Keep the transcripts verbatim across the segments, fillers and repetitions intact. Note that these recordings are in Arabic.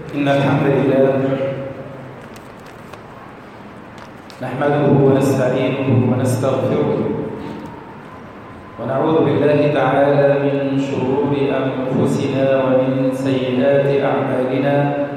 إن الحمد لله نحمده ونستعينه ونستغفره ونعوذ بالله تعالى من شرور أنفسنا ومن سيئات أعمالنا.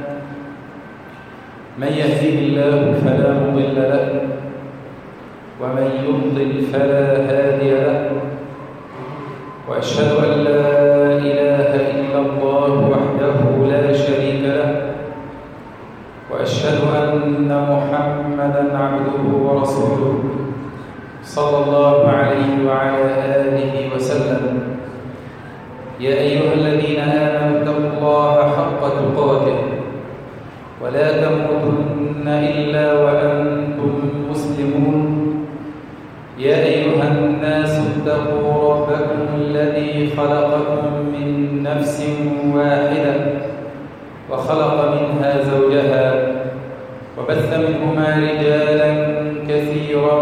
من يهده الله فلا مضل له ومن يضلل فلا هادي له، وأشهد أن لا إله إلا الله وحده لا شريك له، وأشهد أن محمدًا عبده ورسوله صلى الله عليه وعلى آله وسلم. يا أيها الذين آمنوا اتقوا الله حق تقاته ولا تموتن إلا وأنتم مسلمون. يا أيها الناس اتقوا ربكم الذي خلقكم من نفس واحدة وخلق منها زوجها وبث منهما رجالا كثيرا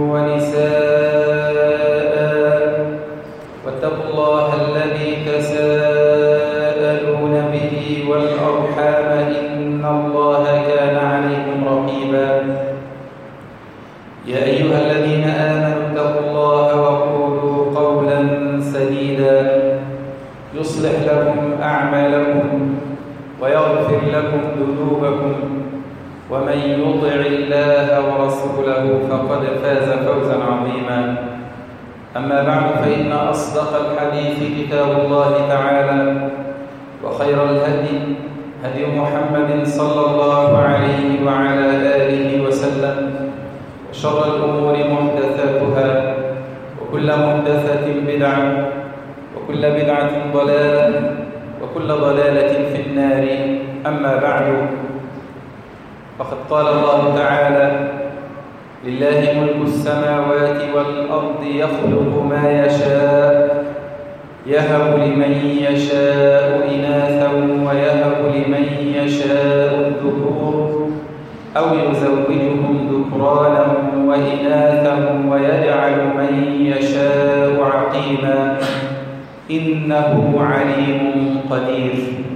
ونساء، واتقوا الله الذي تساءلون به والأرحام إن الله كان عليكم رقيبا. يا أيها الذين آمنوا اتقوا الله وقولوا قولا سديدا يصلح لكم أعمالكم ويغفر لكم ذنوبكم، ومن يطع الله ورسوله فقد فاز فوزا عظيما. أما بعد، فإن أصدق الحديث كتاب الله تعالى، وخير الهدي هدي محمد صلى الله عليه وعلى آله وسلم، وشر الأمور محدثاتها، وكل محدثة بدعة، وكل بدعة ضلالة، وكل ضلالة في النار. أما بعد، فقد قال الله تعالى: لله ملك السماوات والأرض يخلق ما يشاء يهب لمن يشاء إناثا ويهب لمن يشاء الذكور أو يزوجهم ذكرانا وإناثا ويجعل من يشاء عقيما إنه عليم قدير.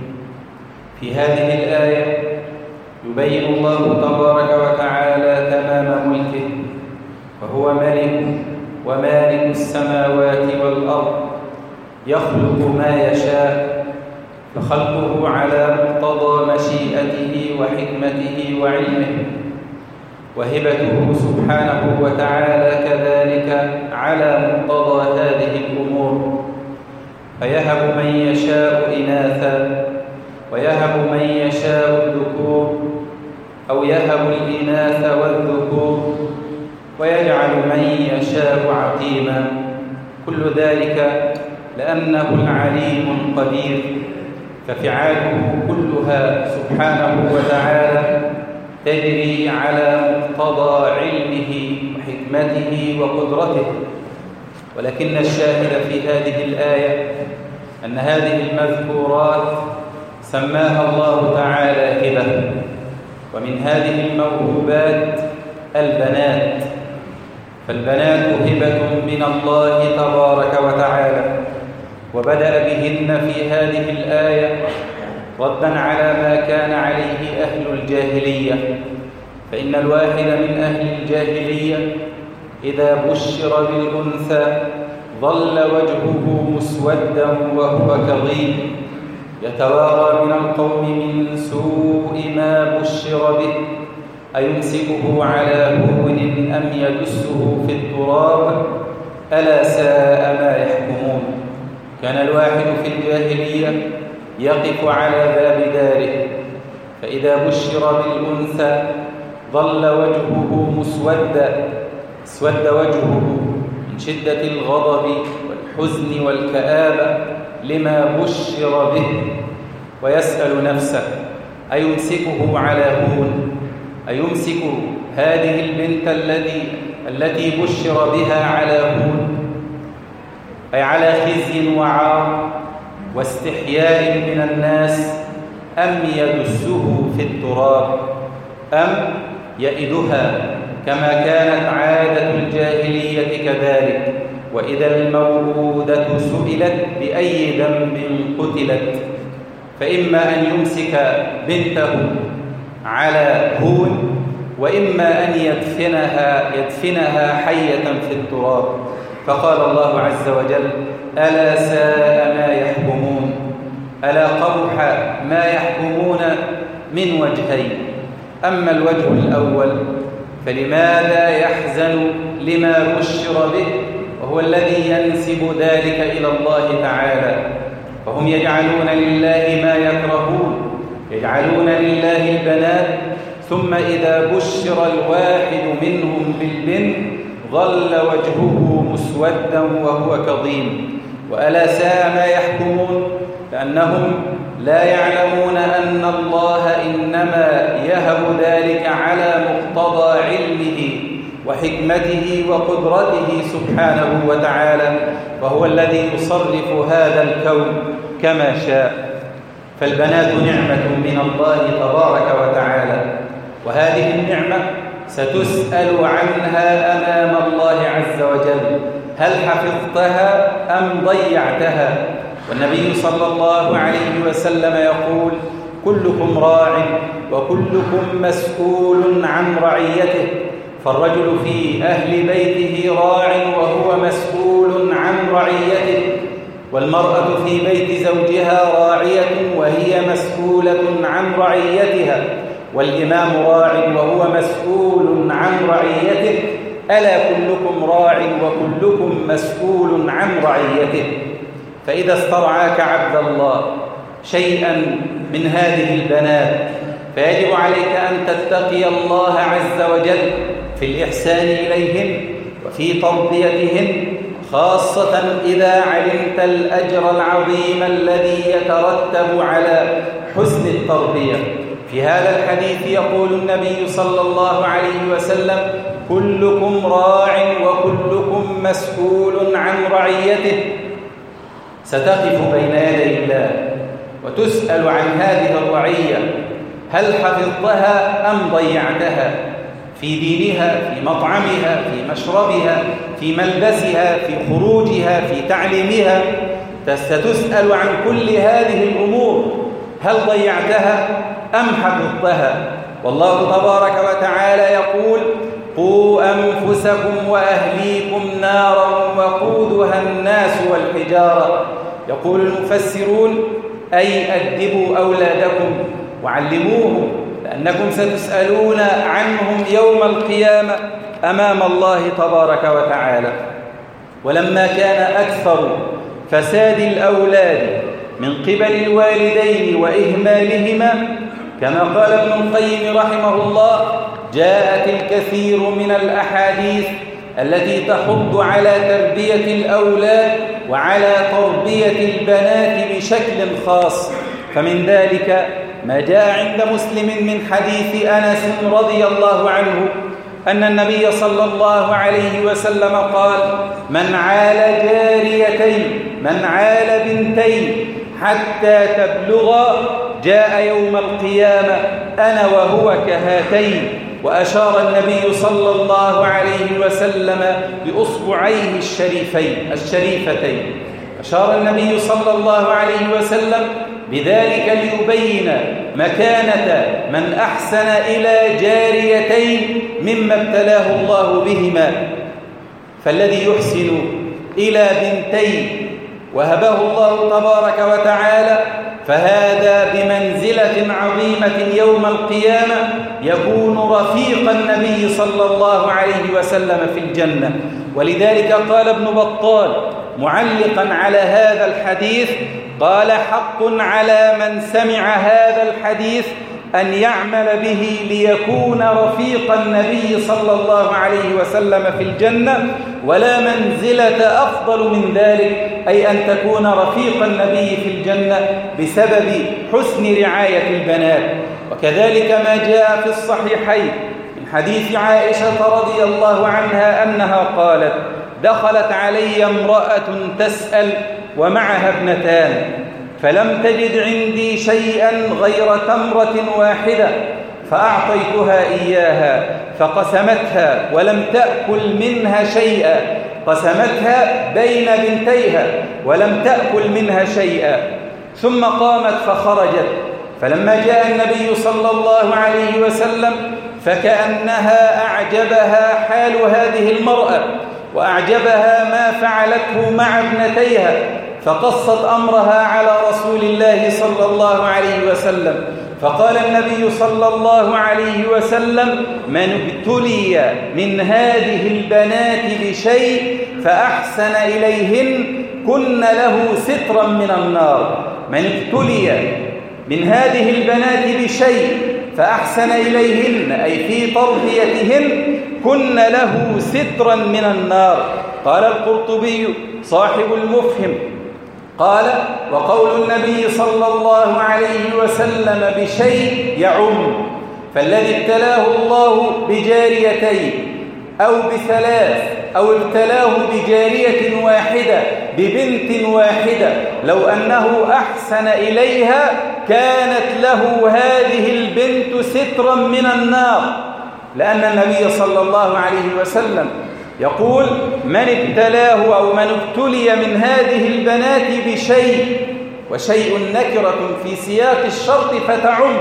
في هذه الآية يبين الله تبارك وتعالى تمام ملكه، فهو ملك ومالك السماوات والأرض، يخلق ما يشاء، فخلقه على مقتضى مشيئته وحكمته وعلمه، وهبته سبحانه وتعالى كذلك على مقتضى هذه الأمور، فيهب من يشاء إناثا ويهب من يشاء الذكور أو يهب الإناث والذكور ويجعل من يشاء عقيما. كل ذلك لأنه العليم القدير، ففعاله كلها سبحانه وتعالى تجري على مقتضى علمه وحكمته وقدرته. ولكن الشاهد في هذه الآية أن هذه المذكورات سماها الله تعالى هبة، ومن هذه الموهوبات البنات، فالبنات هبة من الله تبارك وتعالى، وبدأ بهن في هذه الآية ردا على ما كان عليه أهل الجاهلية. فإن الواحد من أهل الجاهلية إذا بشر بالأنثى ظل وجهه مسودا وهو كظيم، يتوارى من القوم من سوء ما بشر به، أيمسكه على هون أم يدسه في التراب، ألا ساء ما يحكمون. كان الواحد في الجاهلية يقف على باب داره، فإذا بشر بالأنثى ظل وجهه مسودا، اسود وجهه من شدة الغضب والحزن والكآبة لما بشر به، ويسأل نفسه: أيمسكه على هون؟ أيمسك هذه البنت التي التي بشر بها على هون، أي على خزي وعار واستحياء من الناس، أم يدسه في التراب، أم يئدها كما كانت عادة الجاهلية كذلك، وإذا الموءودة سئلت بأي ذنب قتلت. فإما أن يمسك بنته على هون، وإما أن يدفنها, يدفنها حية في التراب. فقال الله عز وجل: ألا ساء ما يحكمون. ألا قبح ما يحكمون من وجهين. أما الوجه الأول فلماذا يحزن لما بشر به وهو الذي ينسب ذلك إلى الله تعالى؟ فهم يجعلون لله ما يكرهون، يجعلون لله البنات، ثم إذا بشر الواحد منهم بالبنت ظل وجهه مسودا وهو كظيم. وألا ساء ما يحكمون، لأنهم لا يعلمون أن الله إنما يهب ذلك على مقتضى علمه وحكمته وقدرته سبحانه وتعالى، وهو الذي يصرف هذا الكون كما شاء. فالبنات نعمة من الله تبارك وتعالى، وهذه النعمة ستسأل عنها أمام الله عز وجل. هل حفظتها أم ضيعتها؟ والنبي صلى الله عليه وسلم يقول: كلكم راع وكلكم مسؤول عن رعيته. فالرجل في أهل بيته راع وهو مسؤول عن رعيته، والمرأة في بيت زوجها راعية وهي مسؤولة عن رعيتها، والإمام راع وهو مسؤول عن رعيته. ألا كلكم راع وكلكم مسؤول عن رعيته. فإذا استرعاك عبد الله شيئا من هذه البنات فيجب عليك أن تتقي الله عز وجل في الإحسان إليهن وفي تربيتهن، خاصة إذا علمت الأجر العظيم الذي يترتب على حسن التربية. في هذا الحديث يقول النبي صلى الله عليه وسلم: كلكم راع وكلكم مسؤول عن رعيته. ستقف بين يدي الله وتسأل عن هذه الرعية: هل حفظتها أم ضيعتها؟ في دينها، في مطعمها، في مشربها، في ملبسها، في خروجها، في تعليمها. ستسأل عن كل هذه الأمور. هل ضيعتها أم حفظتها؟ والله تبارك وتعالى يقول: قوا أنفسكم وأهليكم نارا وقودها الناس والحجارة. يقول المفسرون: أي أدبوا أولادكم وعلموهم، لأنكم ستسألون عنهم يوم القيامة أمام الله تبارك وتعالى. ولما كان أكثر فساد الأولاد من قبل الوالدين وإهمالهما، كما قال ابن القيم رحمه الله: جاءت الكثير من الأحاديث التي تحض على تربية الأولاد وعلى تربية البنات بشكل خاص. فمن ذلك ما جاء عند مسلم من حديث أنس رضي الله عنه أن النبي صلى الله عليه وسلم قال: من عال جاريتين، من عال بنتين حتى تبلغا جاء يوم القيامة أنا وهو كهاتين. وأشار النبي صلى الله عليه وسلم بأصبعيه الشريفين الشريفتين. أشار النبي صلى الله عليه وسلم بذلك ليبين مكانة من أحسن إلى جاريتين مما ابتلاه الله بهما. فالذي يحسن إلى بنتين وهبه الله تبارك وتعالى فهذا بمنزلة عظيمة يوم القيامة، يكون رفيق النبي صلى الله عليه وسلم في الجنة. ولذلك قال ابن بطال معلقا على هذا الحديث، قال: حق على من سمع هذا الحديث أن يعمل به ليكون رفيق النبي صلى الله عليه وسلم في الجنة، ولا منزلة أفضل من ذلك، أي أن تكون رفيق النبي في الجنة بسبب حسن رعاية البنات. وكذلك ما جاء في الصحيحين من حديث عائشة رضي الله عنها أنها قالت: دخلت علي امرأة تسأل ومعها ابنتان، فلم تجد عندي شيئا غير تمرة واحدة، فأعطيتها إياها فقسمتها ولم تأكل منها شيئا، قسمتها بين بنتيها ولم تأكل منها شيئا. ثم قامت فخرجت. فلما جاء النبي صلى الله عليه وسلم فكأنها أعجبها حال هذه المرأة وأعجبها ما فعلته مع ابنتيها، فقصت أمرها على رسول الله صلى الله عليه وسلم. فقال النبي صلى الله عليه وسلم: من ابتلي من هذه البنات بشيء فأحسن إليهن كن له سترا من النار. من ابتلي من هذه البنات بشيء فأحسن إليهن أي في تربيتهن كن له سترا من النار. قال القرطبي صاحب المفهم قال: وقول النبي صلى الله عليه وسلم بشيء يعم، فالذي ابتلاه الله بجاريتين أو بثلاث أو ابتلاه بجارية واحدة ببنت واحدة لو أنه أحسن إليها كانت له هذه البنت سترا من النار، لأن النبي صلى الله عليه وسلم يقول: من ابتلاه أو من ابتلي من هذه البنات بشيء، وشيء نكرة في سياق الشرط فتعم،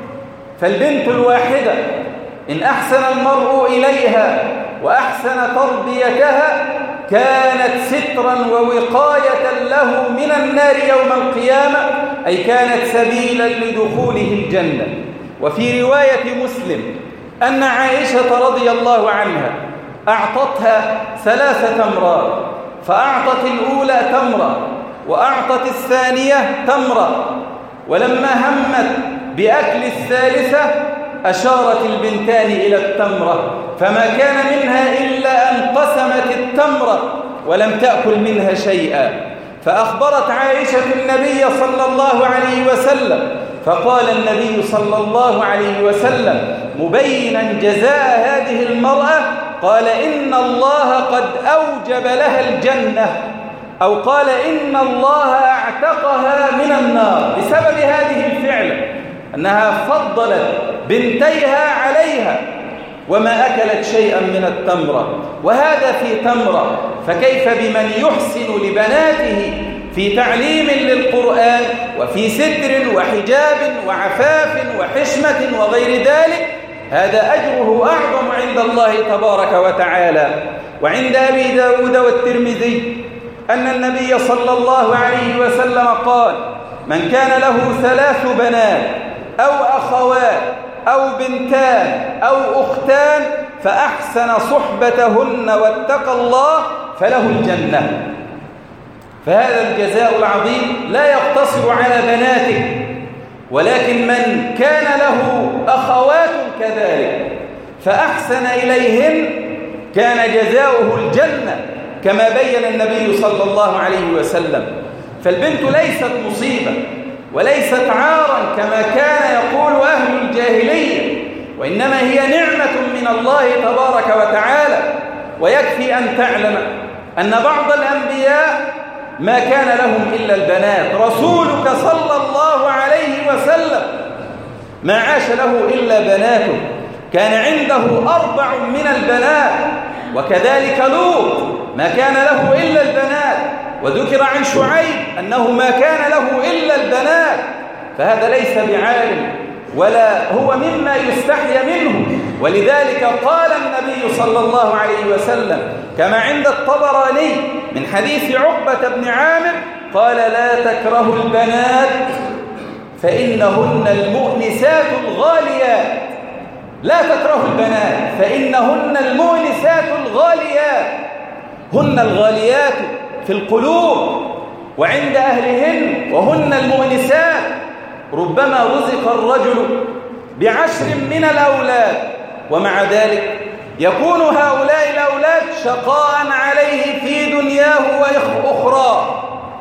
فالبنت الواحدة إن أحسن المرء إليها وأحسن تربيتها كانت سترا ووقاية له من النار يوم القيامة، أي كانت سبيلا لدخوله الجنة. وفي رواية مسلم أن عائشة رضي الله عنها أعطتها ثلاث تمرات، فأعطت الأولى تمرة وأعطت الثانية تمرة، ولما همت بأكل الثالثة أشارت البنتان إلى التمرة، فما كان منها إلا أن قسمت التمرة ولم تأكل منها شيئا. فأخبرت عائشة النبي صلى الله عليه وسلم، فقال النبي صلى الله عليه وسلم مبينا جزاء هذه المرأة، قال: إن الله قد أوجب لها الجنة، أو قال: إن الله اعتقها من النار بسبب هذه الفعلة، أنها فضلت بنتيها عليها وما أكلت شيئا من التمرة، وهذا في تمرة، فكيف بمن يحسن لبناته في تعليم للقرآن وفي ستر وحجاب وعفاف وحشمة وغير ذلك؟ هذا أجره أعظم عند الله تبارك وتعالى. وعند أبي داود والترمذي أن النبي صلى الله عليه وسلم قال: من كان له ثلاث بنات أو أخوات أو بنتان أو أختان فأحسن صحبتهن واتقى الله فله الجنة. فهذا الجزاء العظيم لا يقتصر على بناته، ولكن من كان له أخوات كذلك فأحسن إليهن كان جزاؤه الجنة، كما بين النبي صلى الله عليه وسلم. فالبنت ليست مصيبة وليست عارا كما كان يقول أهل الجاهلية، وإنما هي نعمة من الله تبارك وتعالى. ويكفي أن تعلم أن بعض الأنبياء ما كان لهم إلا البنات. رسولك صلى الله عليه وسلم ما عاش له إلا بناته، كان عنده أربع من البنات، وكذلك لوط ما كان له إلا البنات، وذكر عن شعيب أنه ما كان له إلا البنات. فهذا ليس بعالم ولا هو مما يستحي منه. ولذلك قال النبي صلى الله عليه وسلم كما عند الطبراني من حديث عقبة بن عامر قال: لا تكرهوا البنات فإنهن المؤنسات الغاليات. لا تكرهوا البنات فإنهن المؤنسات الغاليات، هن الغاليات في القلوب وعند أهلهن، وهن المؤنسات. ربما رزق الرجل بعشر من الأولاد ومع ذلك يكون هؤلاء الأولاد شقاء عليه في دنياه وأخرى.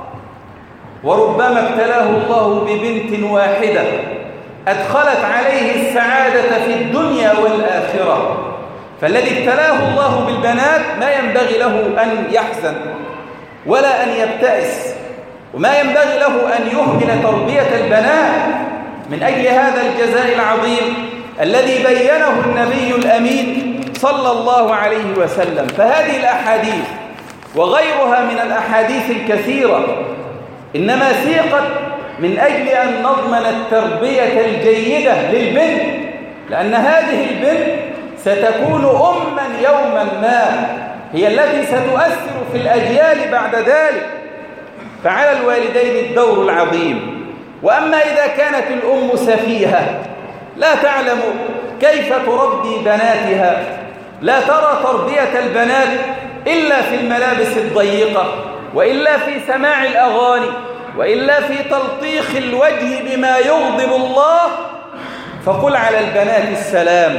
وربما ابتلاه الله ببنت واحدة أدخلت عليه السعادة في الدنيا والآخرة. فالذي ابتلاه الله بالبنات ما ينبغي له أن يحزن ولا أن يبتئس، وما ينبغي له أن يهمل تربية البنات من أجل هذا الجزاء العظيم الذي بينه النبي الأمين صلى الله عليه وسلم. فهذه الأحاديث وغيرها من الأحاديث الكثيرة إنما سيقت من أجل أن نضمن التربية الجيدة للبنت، لأن هذه البنت ستكون أماً يوماً ما، هي التي ستؤثر في الأجيال بعد ذلك. فعلى الوالدين الدور العظيم. وأما إذا كانت الأم سفيهة لا تعلم كيف تربي بناتها، لا ترى تربية البنات إلا في الملابس الضيقة، وإلا في سماع الأغاني، وإلا في تلطيخ الوجه بما يغضب الله، فقل على البنات السلام.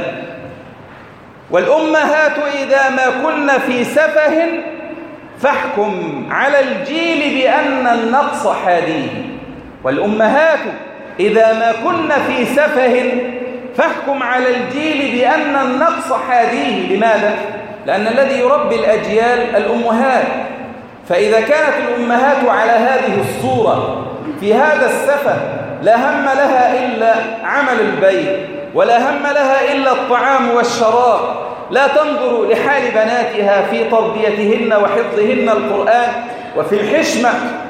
والأمهات إذا ما كن في سفه فاحكم على الجيل بأن النقص حاديه. والأمهات إذا ما كن في سفه فاحكم على الجيل بأن النقص حاديه. لماذا؟ لأن الذي يربي الأجيال الأمهات. فإذا كانت الأمهات على هذه الصورة في هذا السفه لا هم لها إلا عمل البيت، ولا هم لها إلا الطعام والشراب، لا تنظر لحال بناتها في تربيتهن وحفظهن القرآن وفي الحشمة،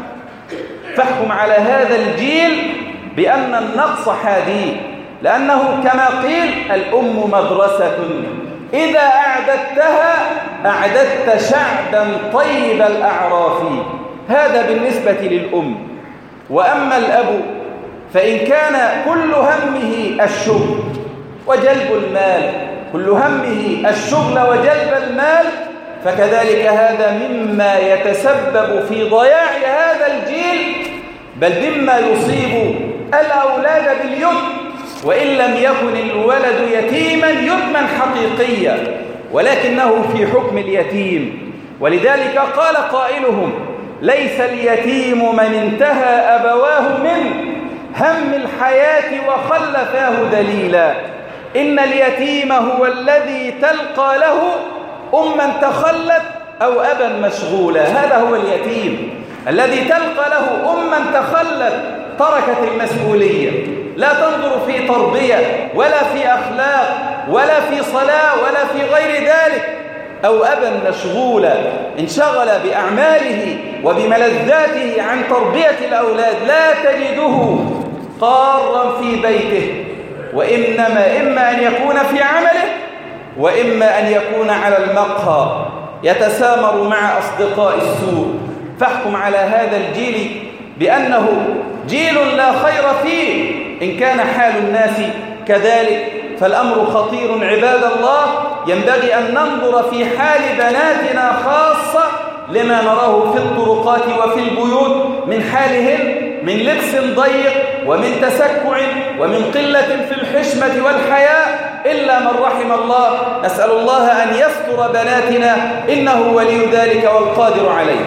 فاحكم على هذا الجيل بأن النقص حاديه. لأنه كما قيل الأم مدرسة إذا أعددتها أعددت شعبا طيب الأعراف. هذا بالنسبة للأم. وأما الأب فإن كان كل همه الشغل وجلب المال، كل همه الشغل وجلب المال، فكذلك هذا مما يتسبب في ضياع هذا الجيل، بل مما يصيب الأولاد باليتم، وإن لم يكن الولد يتيما يتما حقيقيا ولكنه في حكم اليتيم. ولذلك قال قائلهم: ليس اليتيم من انتهى أبواه من هم الحياة وخلفاه دليلا، إن اليتيم هو الذي تلقى له أما تخلت أو أبا مشغولا. هذا هو اليتيم الذي تلقى له أما تخلت تركت المسؤولية، لا تنظر في تربية ولا في أخلاق ولا في صلاة ولا في غير ذلك، أو أبا مشغولا انشغل بأعماله وبملذاته عن تربية الأولاد، لا تجده قارا في بيته، وإنما إما أن يكون في عمله وإما أن يكون على المقهى يتسامر مع أصدقاء السوء. فاحكم على هذا الجيل بأنه جيل لا خير فيه. إن كان حال الناس كذلك فالأمر خطير عباد الله. ينبغي أن ننظر في حال بناتنا خاصة لما نراه في الطرقات وفي البيوت من حالهن من لبس ضيق ومن تسكع ومن قلة في الحشمة والحياء إلا من رحم الله. نسأل الله أن يستر بناتنا إنه ولي ذلك والقادر عليه.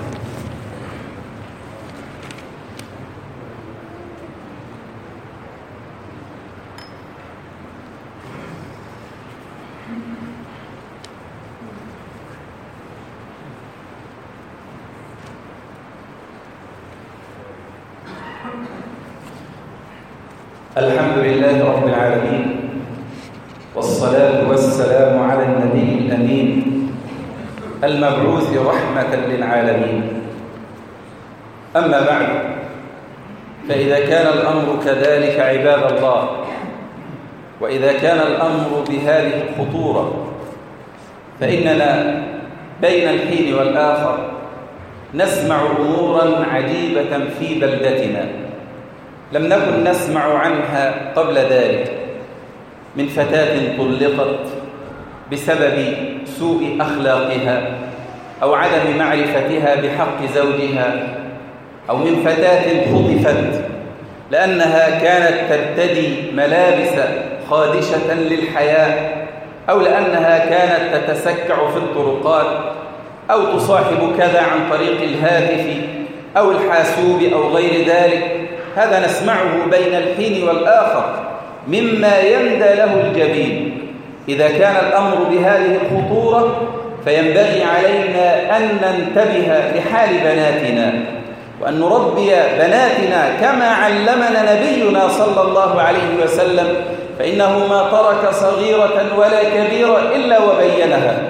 الحمد لله رب العالمين، والصلاة والسلام على النبي الأمين المبعوث رحمة للعالمين. أما بعد، فإذا كان الأمر كذلك عباد الله، وإذا كان الأمر بهذه الخطورة، فإننا بين الحين والآخر نسمع أمورا عجيبة في بلدتنا لم نكن نسمع عنها قبل ذلك، من فتاة طلقت بسبب سوء أخلاقها أو عدم معرفتها بحق زوجها، أو من فتاة خطفت لأنها كانت ترتدي ملابس خادشة للحياة، أو لأنها كانت تتسكع في الطرقات، أو تصاحب كذا عن طريق الهاتف أو الحاسوب أو غير ذلك. هذا نسمعه بين الحين والآخر مما يندى له الجبين. إذا كان الأمر بهذه الخطورة فينبغي علينا أن ننتبه لحال بناتنا، وأن نربي بناتنا كما علمنا نبينا صلى الله عليه وسلم، فإنه ما ترك صغيرة ولا كبيرة إلا وبينها.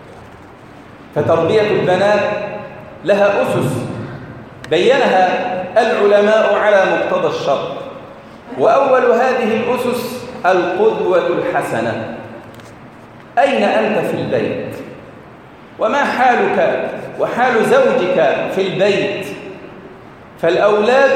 فتربية البنات لها أسس بينها العلماء على مقتضى الشرط. وأول هذه الأسس القدوة الحسنة. أين أنت في البيت؟ وما حالك وحال زوجك في البيت؟ فالأولاد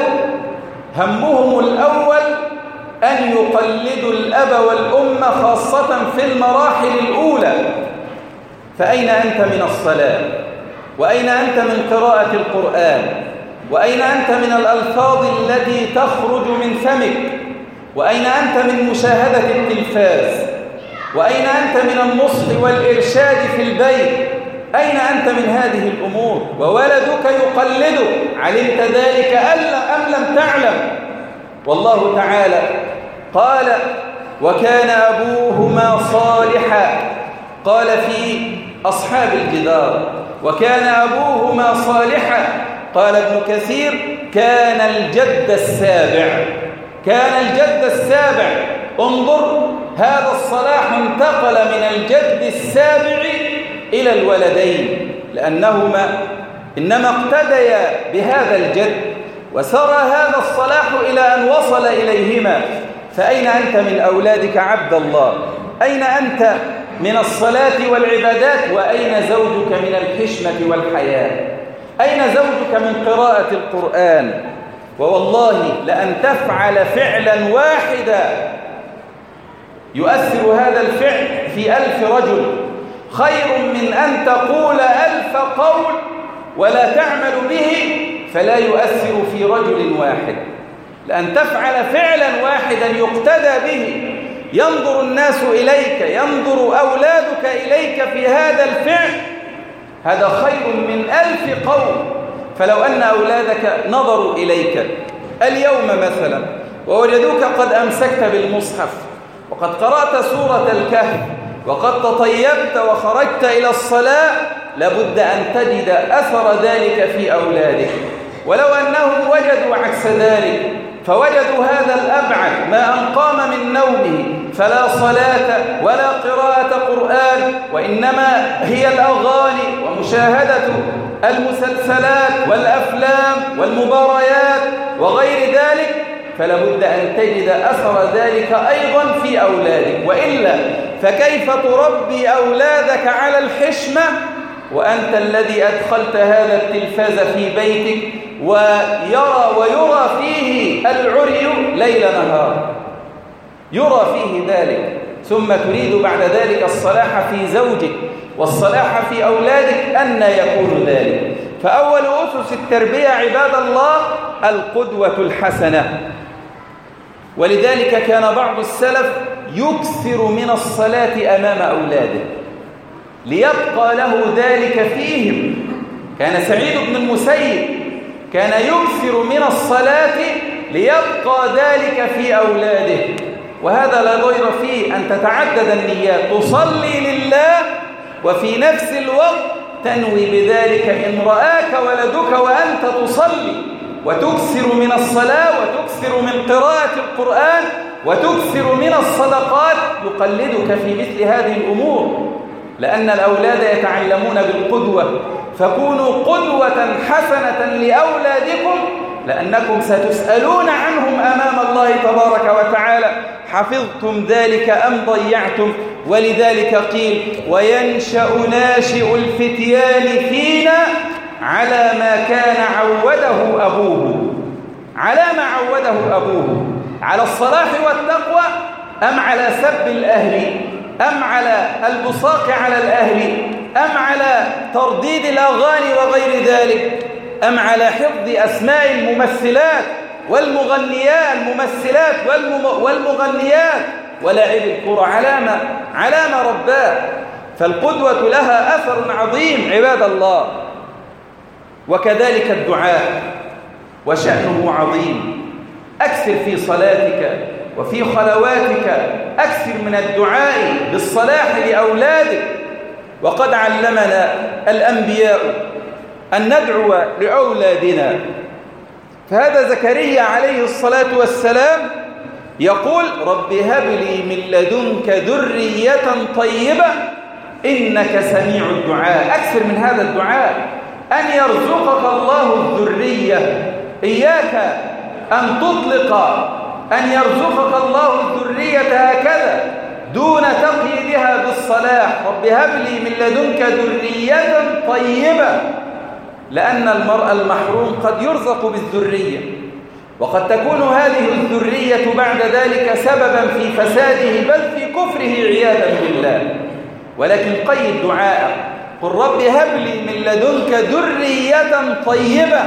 همهم الأول أن يقلدوا الأب والأم خاصة في المراحل الأولى. فأين أنت من الصلاة؟ وأين أنت من قراءة القرآن؟ وأين أنت من الألفاظ التي تخرج من فمك؟ وأين أنت من مشاهدة التلفاز؟ وأين أنت من النصح والإرشاد في البيت؟ أين أنت من هذه الأمور؟ وولدك يقلدك، علمت ذلك أم لم تعلم؟ والله تعالى قال: وكان أبوهما صالحا. قال في أصحاب الجدار: وكان أبوهما صالحا. قال ابن كثير: كان الجد السابع. كان الجد السابع. انظر، هذا الصلاح انتقل من الجد السابع إلى الولدين، لأنهما إنما اقتديا بهذا الجد، وسرى هذا الصلاح إلى أن وصل إليهما. فأين أنت من أولادك عبد الله؟ أين أنت من الصلاة والعبادات؟ وأين زوجك من الحشمة والحياة؟ أين زوجك من قراءة القرآن؟ ووالله لأن تفعل فعلا واحدا يؤثر هذا الفعل في ألف رجل خير من أن تقول ألف قول ولا تعمل به فلا يؤثر في رجل واحد. لأن تفعل فعلا واحدا يقتدى به، ينظر الناس إليك، ينظر أولادك إليك في هذا الفعل، هذا خير من ألف قول. فلو أن أولادك نظروا إليك اليوم مثلا ووجدوك قد أمسكت بالمصحف وقد قرأت سورة الكهف وقد تطيبت وخرجت إلى الصلاة، لابد أن تجد أثر ذلك في أولادك. ولو أنهم وجدوا عكس ذلك، فوجدوا هذا الأبعد، ما أن قام من نومه فلا صلاة ولا قراءة قرآن، وإنما هي الأغاني ومشاهدة المسلسلات والأفلام والمباريات وغير ذلك، فلابد أن تجد أثر ذلك أيضا في أولادك. وإلا فكيف تربي أولادك على الحشمة وأنت الذي أدخلت هذا التلفاز في بيتك ويرى ويرى فيه العري ليل نهار، يرى فيه ذلك، ثم تريد بعد ذلك الصلاح في زوجك والصلاح في أولادك؟ أن يكون ذلك؟ فأول أسس التربية عباد الله القدوة الحسنة. ولذلك كان بعض السلف يكثر من الصلاة أمام أولاده ليبقى له ذلك فيهم. كان سعيد بن المسيب كان يكثر من الصلاة ليبقى ذلك في أولاده. وهذا لا ضير فيه أن تتعدد النيات، تصلي لله وفي نفس الوقت تنوي بذلك إن رآك ولدك وأنت تصلي، وتكثر من الصلاة وتكثر من قراءة القرآن وتكثر من الصدقات، يقلدك في مثل هذه الأمور، لأن الأولاد يتعلمون بالقدوة. فكونوا قدوة حسنة لأولادكم، لأنكم ستسألون عنهم أمام الله تبارك وتعالى، حفظتم ذلك أم ضيعتم؟ ولذلك قيل: وينشأ ناشئ الفتيان فينا على ما كان عوده أبوه. على ما عوده أبوه، على الصلاح والتقوى أم على سب الأهل أم على البصاق على الأهل أم على ترديد الأغاني وغير ذلك أم على حفظ أسماء الممثلات والمغنيات الممثلات والمغنيات ولاعب الكرة؟ علامة علامة رباه. فالقدوة لها أثر عظيم عباد الله. وكذلك الدعاء وشأنه عظيم. أكثر في صلاتك وفي خلواتك أكثر من الدعاء بالصلاح لأولادك. وقد علمنا الأنبياء أن ندعو لأولادنا. فهذا زكريا عليه الصلاة والسلام يقول: رب هب لي من لدنك ذرية طيبة إنك سميع الدعاء. أكثر من هذا الدعاء، أن يرزقك الله الذرية إياك أن تطلق أن يرزقك الله الذرية هكذا دون تقييدها بالصلاح. رب هب لي من لدنك ذرية طيبة، لأن المرء المحروم قد يرزق بالذرية، وقد تكون هذه الذرية بعد ذلك سببا في فساده بل في كفره عياذا بالله. ولكن قيد دعاءك، قل رب هب لي من لدنك ذرية طيبة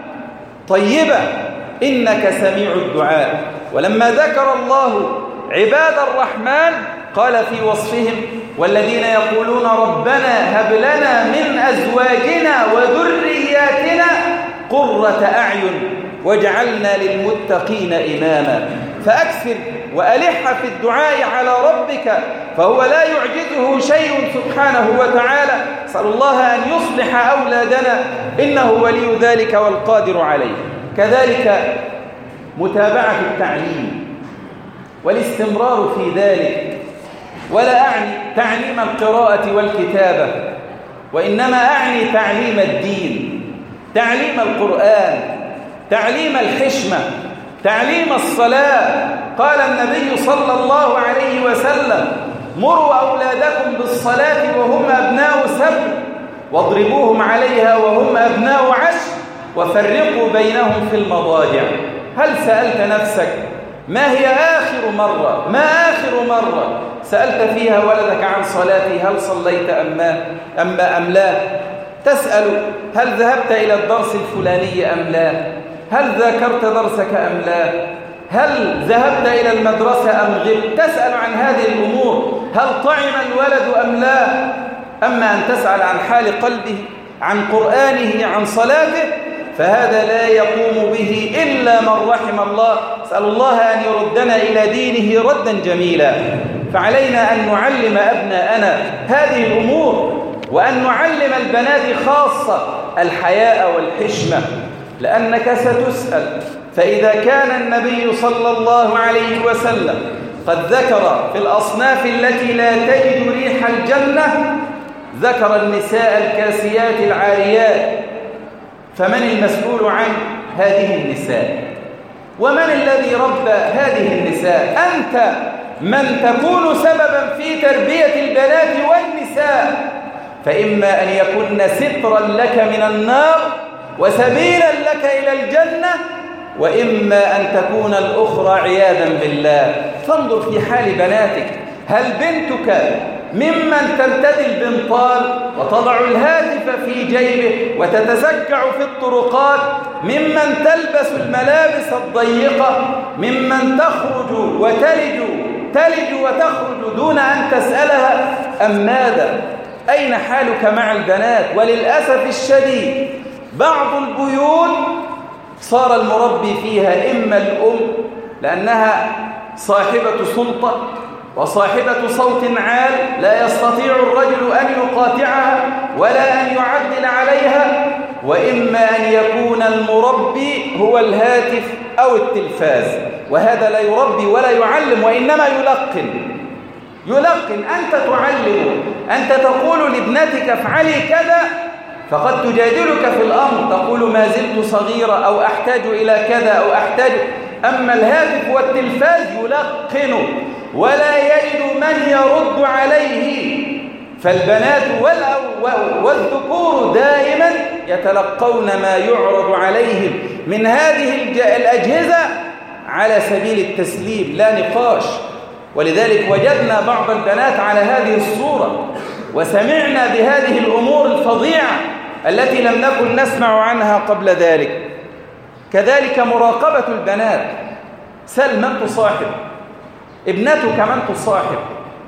طيبة إنك سميع الدعاء. ولما ذكر الله عباد الرحمن قال في وصفهم والذين يقولون ربنا هب لنا من أزواجنا وذرياتنا قرة أعين واجعلنا للمتقين إماما. فأكثر وألح في الدعاء على ربك، فهو لا يعجزه شيء سبحانه وتعالى. اسأل الله أن يصلح أولادنا إنه ولي ذلك والقادر عليه. كذلك متابعة التعليم والاستمرار في ذلك، ولا أعني تعليم القراءة والكتابة، وإنما أعني تعليم الدين، تعليم القرآن، تعليم الحشمة، تعليم الصلاة. قال النبي صلى الله عليه وسلم مروا أولادكم بالصلاة وهم أبناء سبع واضربوهم عليها وهم أبناء عشر وفرقوا بينهم في المضاجع. هل سألت نفسك ما هي آخر مرة ما آخر مرة سألت فيها ولدك عن صلاته؟ هل صليت أم ما أم, أم لا؟ تسأل هل ذهبت إلى الدرس الفلاني أم لا؟ هل ذاكرت درسك أم لا؟ هل ذهبت إلى المدرسة أم غبت؟ تسأل عن هذه الأمور. هل طعم الولد أم لا؟ أما أن تسأل عن حال قلبه، عن قرآنه، عن صلاته، فهذا لا يقوم به إلا من رحم الله. أسأل الله أن يردنا إلى دينه ردا جميلا. فعلينا أن نعلم أبناءنا هذه الأمور، وأن نعلم البنات خاصة الحياء والحشمة، لأنك ستسأل. فإذا كان النبي صلى الله عليه وسلم قد ذكر في الأصناف التي لا تجد ريح الجنة، ذكر النساء الكاسيات العاريات، فمن المسؤول عن هذه النساء؟ ومن الذي ربى هذه النساء؟ أنت من تكون سببا في تربية البنات والنساء، فإما أن يكون سترا لك من النار وسبيلا لك إلى الجنة، وإما أن تكون الأخرى عياذا بالله. فانظر في حال بناتك، هل بنتك ممن ترتدي البنطال وتضع الهاتف في جيبه وتتسكع في الطرقات، ممن تلبس الملابس الضيقة، ممن تخرج وتلج تلج وتخرج دون أن تسألها أم ماذا؟ أين حالك مع البنات؟ وللأسف الشديد بعض البيوت صار المربي فيها إما الأم لأنها صاحبة سلطة وصاحبة صوت عال لا يستطيع الرجل أن يقاطعها ولا أن يعدل عليها، وإما أن يكون المربي هو الهاتف أو التلفاز، وهذا لا يربي ولا يعلم وإنما يلقن. يلقن. أنت تعلم، أنت تقول لابنتك افعلي كذا، فقد تجادلك في الأمر، تقول ما زلت صغيرة أو أحتاج إلى كذا أو أحتاج. أما الهاتف والتلفاز يلقن ولا يجد من يرد عليه. فالبنات والذكور دائما يتلقون ما يعرض عليهم من هذه الأجهزة على سبيل التسليم لا نقاش. ولذلك وجدنا بعض البنات على هذه الصورة، وسمعنا بهذه الأمور الفظيعة التي لم نكن نسمع عنها قبل ذلك. كذلك مراقبة البنات. سل من تصاحب، ابنتك من تصاحب،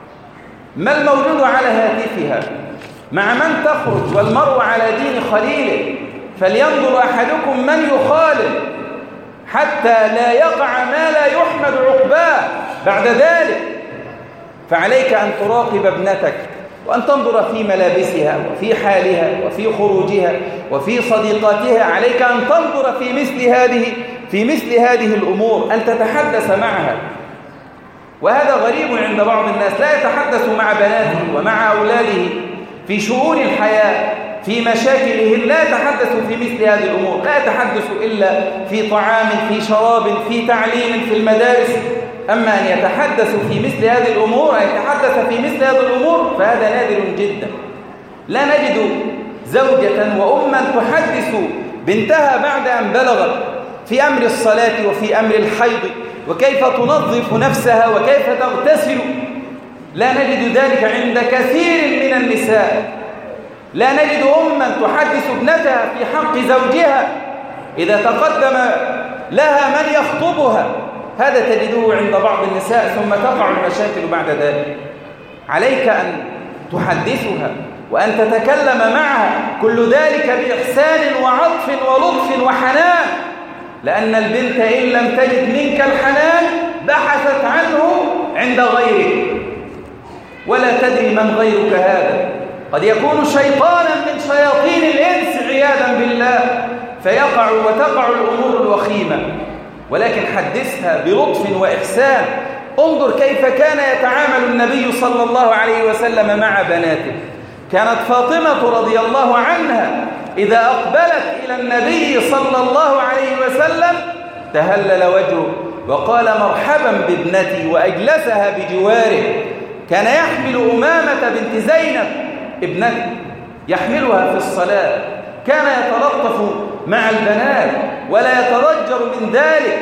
ما الموجود على هاتفها، مع من تخرج، والمرء على دين خليله. فلينظر أحدكم من يخالل حتى لا يقع ما لا يحمد عقباه بعد ذلك. فعليك أن تراقب ابنتك وأن تنظر في ملابسها وفي حالها وفي خروجها وفي صديقاتها. عليك أن تنظر في مثل هذه في مثل هذه الأمور، أن تتحدث معها. وهذا غريب عند بعض الناس، لا يتحدث مع بناته ومع أولاده في شؤون الحياة، في مشاكلهن لا يتحدثوا في مثل هذه الأمور، لا يتحدثوا إلا في طعام، في شراب، في تعليم، في المدارس. أما أن يتحدثوا في مثل هذه الأمور، أن يتحدث في مثل هذه الأمور، فهذا نادر جدا. لا نجد زوجة وأما تحدث بنتها بعد أن بلغت في أمر الصلاة وفي أمر الحيض وكيف تنظف نفسها وكيف تغتسل. لا نجد ذلك عند كثير من النساء. لا نجد أما تحدث ابنتها في حق زوجها إذا تقدم لها من يخطبها. هذا تجده عند بعض النساء، ثم تقع المشاكل بعد ذلك. عليك أن تحدثها وأن تتكلم معها، كل ذلك بإحسان وعطف ولطف وحنان، لأن البنت إن لم تجد منك الحنان بحثت عنه عند غيرك، ولا تدري من غيرك هذا. قد يكون شيطانا من شياطين الإنس عياذا بالله، فيقع وتقع الأمور الوخيمة. ولكن حدثها بلطف وإحسان. انظر كيف كان يتعامل النبي صلى الله عليه وسلم مع بناته. كانت فاطمة رضي الله عنها إذا أقبلت إلى النبي صلى الله عليه وسلم تهلل وجهه وقال مرحبا بابنتي وأجلسها بجواره. كان يحمل أمامة بنت زينب ابنته، يحملها في الصلاة. كان يتلطف مع البنات ولا يتضجر من ذلك،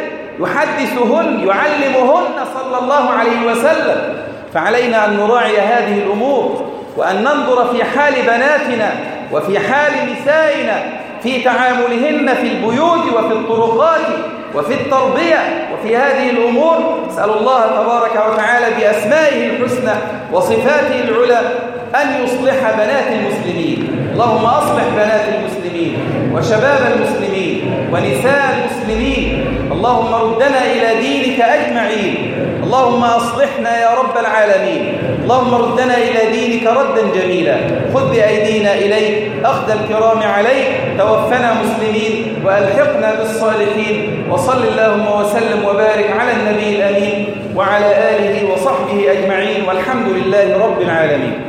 يحدثهن يعلمهن صلى الله عليه وسلم. فعلينا أن نراعي هذه الأمور وأن ننظر في حال بناتنا وفي حال نسائنا في تعاملهن في البيوت وفي الطرقات وفي التربية وفي هذه الأمور. أسأل الله تبارك وتعالى بأسمائه الحسنى وصفاته العلى أن يصلح بنات المسلمين. اللهم أصلح بنات المسلمين وشباب المسلمين ونساء المسلمين. اللهم ردنا إلى دينك أجمعين. اللهم أصلحنا يا رب العالمين. اللهم ردنا إلى دينك ردا جميلا. خذ بأيدينا إليك أخذ الكرام عليك. توفنا مسلمين وألحقنا بالصالحين. وصل اللهم وسلم وبارك على النبي الأمين وعلى آله وصحبه أجمعين، والحمد لله رب العالمين.